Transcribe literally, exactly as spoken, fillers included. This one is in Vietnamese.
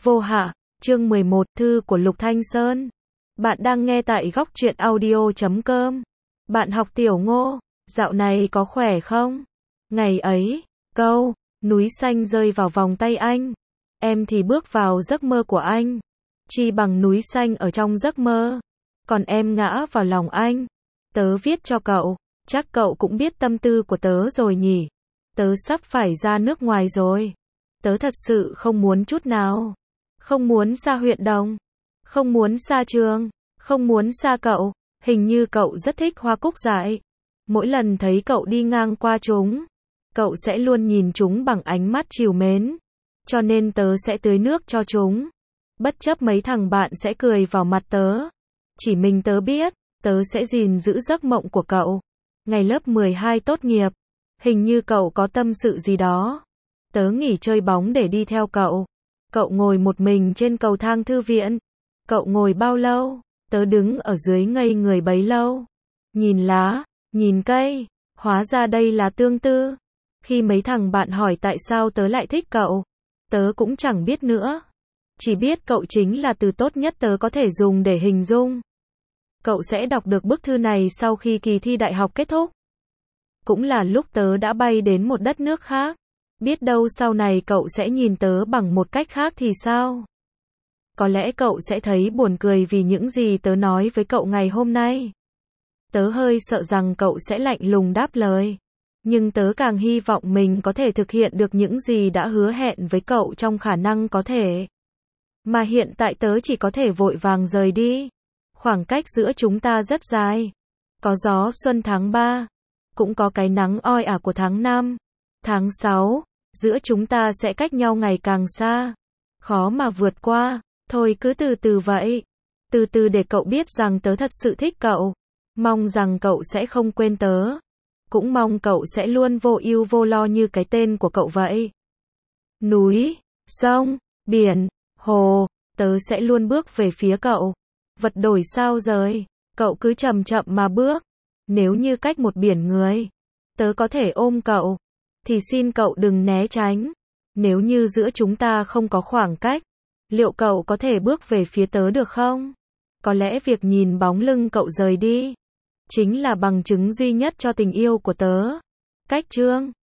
Vô Hạ, chương mười một, thư của Lục Thanh Sơn. Bạn đang nghe tại góc truyện audio chấm com. Bạn học Tiểu Ngô, dạo này có khỏe không? Ngày ấy, câu, núi xanh rơi vào vòng tay anh. Em thì bước vào giấc mơ của anh. Chi bằng núi xanh ở trong giấc mơ. Còn em ngã vào lòng anh. Tớ viết cho cậu, chắc cậu cũng biết tâm tư của tớ rồi nhỉ. Tớ sắp phải ra nước ngoài rồi. Tớ thật sự không muốn chút nào. Không muốn xa huyện Đồng. Không muốn xa trường. Không muốn xa cậu. Hình như cậu rất thích hoa cúc dại. Mỗi lần thấy cậu đi ngang qua chúng, cậu sẽ luôn nhìn chúng bằng ánh mắt trìu mến. Cho nên tớ sẽ tưới nước cho chúng. Bất chấp mấy thằng bạn sẽ cười vào mặt tớ. Chỉ mình tớ biết, tớ sẽ gìn giữ giấc mộng của cậu. Ngày lớp mười hai tốt nghiệp, hình như cậu có tâm sự gì đó. Tớ nghỉ chơi bóng để đi theo cậu. Cậu ngồi một mình trên cầu thang thư viện. Cậu ngồi bao lâu? Tớ đứng ở dưới ngây người bấy lâu. Nhìn lá, nhìn cây, hóa ra đây là tương tư. Khi mấy thằng bạn hỏi tại sao tớ lại thích cậu, tớ cũng chẳng biết nữa. Chỉ biết cậu chính là từ tốt nhất tớ có thể dùng để hình dung. Cậu sẽ đọc được bức thư này sau khi kỳ thi đại học kết thúc. Cũng là lúc tớ đã bay đến một đất nước khác. Biết đâu sau này cậu sẽ nhìn tớ bằng một cách khác thì sao? Có lẽ cậu sẽ thấy buồn cười vì những gì tớ nói với cậu ngày hôm nay. Tớ hơi sợ rằng cậu sẽ lạnh lùng đáp lời. Nhưng tớ càng hy vọng mình có thể thực hiện được những gì đã hứa hẹn với cậu trong khả năng có thể. Mà hiện tại tớ chỉ có thể vội vàng rời đi. Khoảng cách giữa chúng ta rất dài. Có gió xuân tháng ba. Cũng có cái nắng oi ả của tháng năm. Tháng sáu. Giữa chúng ta sẽ cách nhau ngày càng xa. Khó mà vượt qua. Thôi cứ từ từ vậy. Từ từ để cậu biết rằng tớ thật sự thích cậu. Mong rằng cậu sẽ không quên tớ. Cũng mong cậu sẽ luôn vô ưu vô lo như cái tên của cậu vậy. Núi, sông, biển, hồ, tớ sẽ luôn bước về phía cậu. Vật đổi sao rời, cậu cứ chậm chậm mà bước. Nếu như cách một biển người, tớ có thể ôm cậu, thì xin cậu đừng né tránh. Nếu như giữa chúng ta không có khoảng cách, liệu cậu có thể bước về phía tớ được không? Có lẽ việc nhìn bóng lưng cậu rời đi chính là bằng chứng duy nhất cho tình yêu của tớ. Cách chương